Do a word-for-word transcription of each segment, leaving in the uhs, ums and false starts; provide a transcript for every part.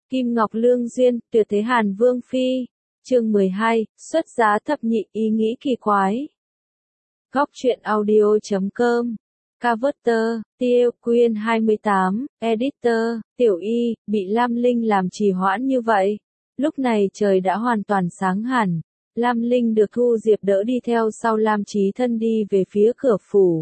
Kim Ngọc Lương Duyên, tuyệt thế Hàn Vương Phi. Chương mười hai, xuất giá thập nhị, ý nghĩ kỳ quái. Góc truyện audio.com. Cover, Tiêu Quyên hai mươi tám, Editor, Tiểu Y, bị Lam Linh làm trì hoãn như vậy. Lúc này trời đã hoàn toàn sáng hẳn. Lam Linh được Thu Diệp đỡ đi theo sau Lam Chí Thân đi về phía cửa phủ.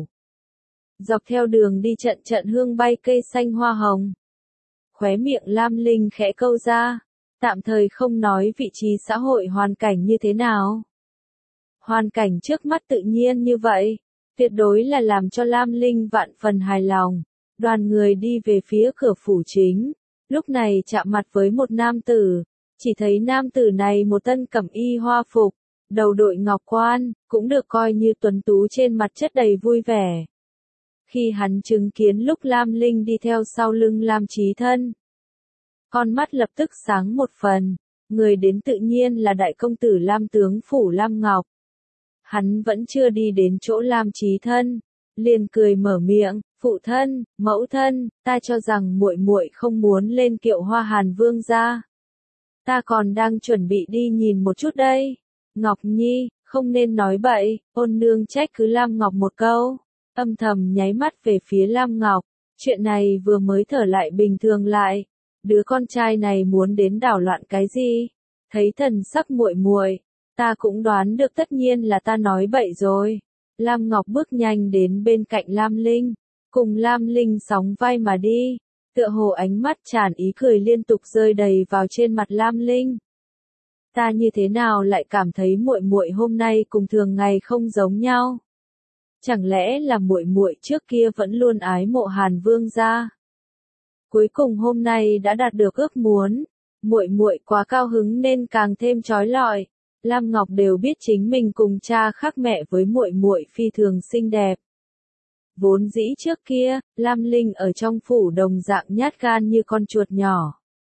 Dọc theo đường đi trận trận hương bay cây xanh hoa hồng. Khóe miệng Lam Linh khẽ câu ra, tạm thời không nói vị trí xã hội hoàn cảnh như thế nào. Hoàn cảnh trước mắt tự nhiên như vậy, tuyệt đối là làm cho Lam Linh vạn phần hài lòng. Đoàn người đi về phía cửa phủ chính, lúc này chạm mặt với một nam tử, chỉ thấy nam tử này một thân cẩm y hoa phục, đầu đội ngọc quan, cũng được coi như tuấn tú trên mặt chất đầy vui vẻ. Khi hắn chứng kiến lúc Lam Linh đi theo sau lưng Lam Chí Thân, con mắt lập tức sáng một phần, người đến tự nhiên là đại công tử Lam tướng phủ Lam Ngọc. Hắn vẫn chưa đi đến chỗ Lam Chí Thân, liền cười mở miệng, "Phụ thân, mẫu thân, ta cho rằng muội muội không muốn lên kiệu hoa Hàn Vương gia. Ta còn đang chuẩn bị đi nhìn một chút đây." "Ngọc Nhi, không nên nói bậy." Ôn nương trách cứ Lam Ngọc một câu, âm thầm nháy mắt về phía Lam Ngọc. Chuyện này vừa mới thở lại bình thường lại, đứa con trai này muốn đến đảo loạn cái gì? Thấy thần sắc muội muội, ta cũng đoán được tất nhiên là ta nói bậy rồi. Lam Ngọc bước nhanh đến bên cạnh Lam Linh, cùng Lam Linh sóng vai mà đi, tựa hồ ánh mắt tràn ý cười liên tục rơi đầy vào trên mặt Lam Linh. Ta như thế nào lại cảm thấy muội muội hôm nay cùng thường ngày không giống nhau? Chẳng lẽ là muội muội trước kia vẫn luôn ái mộ Hàn Vương gia? Cuối cùng hôm nay đã đạt được ước muốn, muội muội quá cao hứng nên càng thêm chói lọi. Lam Ngọc đều biết chính mình cùng cha khác mẹ với muội muội phi thường xinh đẹp. Vốn dĩ trước kia, Lam Linh ở trong phủ đồng dạng nhát gan như con chuột nhỏ.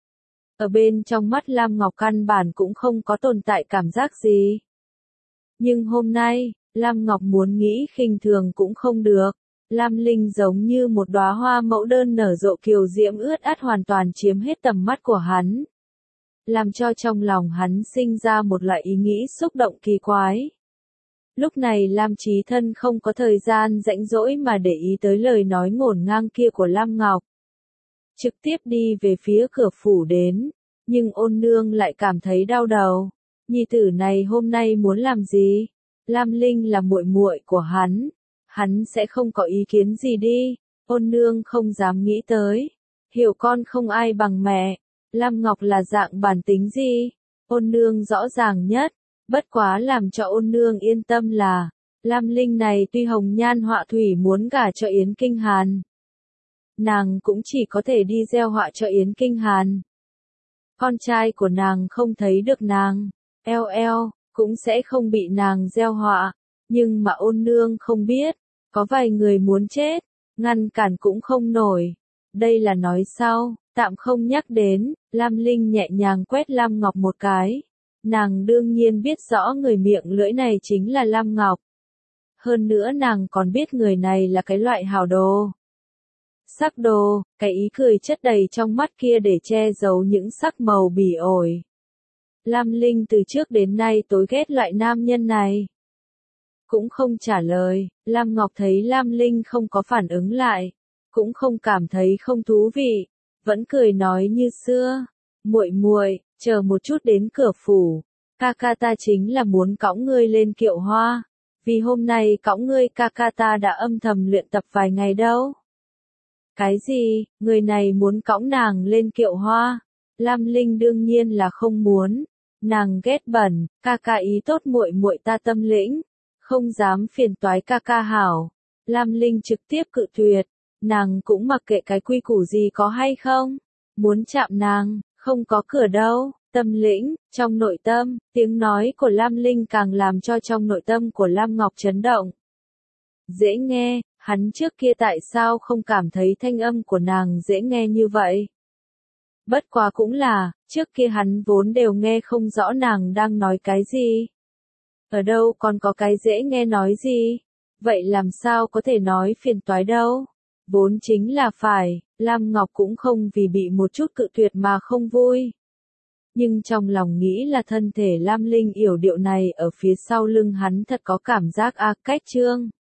Ở bên trong mắt Lam Ngọc căn bản cũng không có tồn tại cảm giác gì. Nhưng hôm nay, Lam Ngọc muốn nghĩ khinh thường cũng không được. Lam Linh giống như một đóa hoa mẫu đơn nở rộ kiều diễm ướt át hoàn toàn chiếm hết tầm mắt của hắn, làm cho trong lòng hắn sinh ra một loại ý nghĩ xúc động kỳ quái. Lúc này Lam Chí Thân không có thời gian rãnh rỗi mà để ý tới lời nói ngổn ngang kia của Lam Ngọc. Trực tiếp đi về phía cửa phủ đến, nhưng ôn nương lại cảm thấy đau đầu. Nhi tử này hôm nay muốn làm gì? Lam Linh là muội muội của hắn, hắn sẽ không có ý kiến gì đi. Ôn nương không dám nghĩ tới, hiểu con không ai bằng mẹ. Lam Ngọc là dạng bản tính gì? Ôn nương rõ ràng nhất, bất quá làm cho ôn nương yên tâm là, Lam Linh này tuy hồng nhan họa thủy muốn gả cho Yến Kinh Hàn, nàng cũng chỉ có thể đi gieo họa cho Yến Kinh Hàn. Con trai của nàng không thấy được nàng, eo eo, cũng sẽ không bị nàng gieo họa. Nhưng mà ôn nương không biết, có vài người muốn chết, ngăn cản cũng không nổi. Đây là nói sau, tạm không nhắc đến. Lam Linh nhẹ nhàng quét Lam Ngọc một cái. Nàng đương nhiên biết rõ người miệng lưỡi này chính là Lam Ngọc. Hơn nữa nàng còn biết người này là cái loại hào đồ. Sắc đồ, cái ý cười chất đầy trong mắt kia để che giấu những sắc màu bỉ ổi. Lam Linh từ trước đến nay tối ghét loại nam nhân này. Cũng không trả lời. Lam Ngọc thấy Lam Linh không có phản ứng lại, cũng không cảm thấy không thú vị, vẫn cười nói như xưa, "Muội muội, chờ một chút đến cửa phủ, ca ca ta chính là muốn cõng ngươi lên kiệu hoa, vì hôm nay cõng ngươi ca ca ta đã âm thầm luyện tập vài ngày đâu." Cái gì? Người này muốn cõng nàng lên kiệu hoa? Lam Linh đương nhiên là không muốn, nàng ghét bẩn, ca ca ý tốt muội muội ta tâm lĩnh, không dám phiền toái ca ca hảo. Lam Linh trực tiếp cự tuyệt, nàng cũng mặc kệ cái quy củ gì có hay không, muốn chạm nàng, không có cửa đâu. Tâm lĩnh, trong nội tâm, tiếng nói của Lam Linh càng làm cho trong nội tâm của Lam Ngọc chấn động. Dễ nghe, hắn trước kia tại sao không cảm thấy thanh âm của nàng dễ nghe như vậy? Bất quá cũng là, trước kia hắn vốn đều nghe không rõ nàng đang nói cái gì. Ở đâu còn có cái dễ nghe nói gì? Vậy làm sao có thể nói phiền toái đâu? Vốn chính là phải, Lam Ngọc cũng không vì bị một chút cự tuyệt mà không vui. Nhưng trong lòng nghĩ là thân thể Lam Linh yểu điệu này ở phía sau lưng hắn thật có cảm giác a cách trương.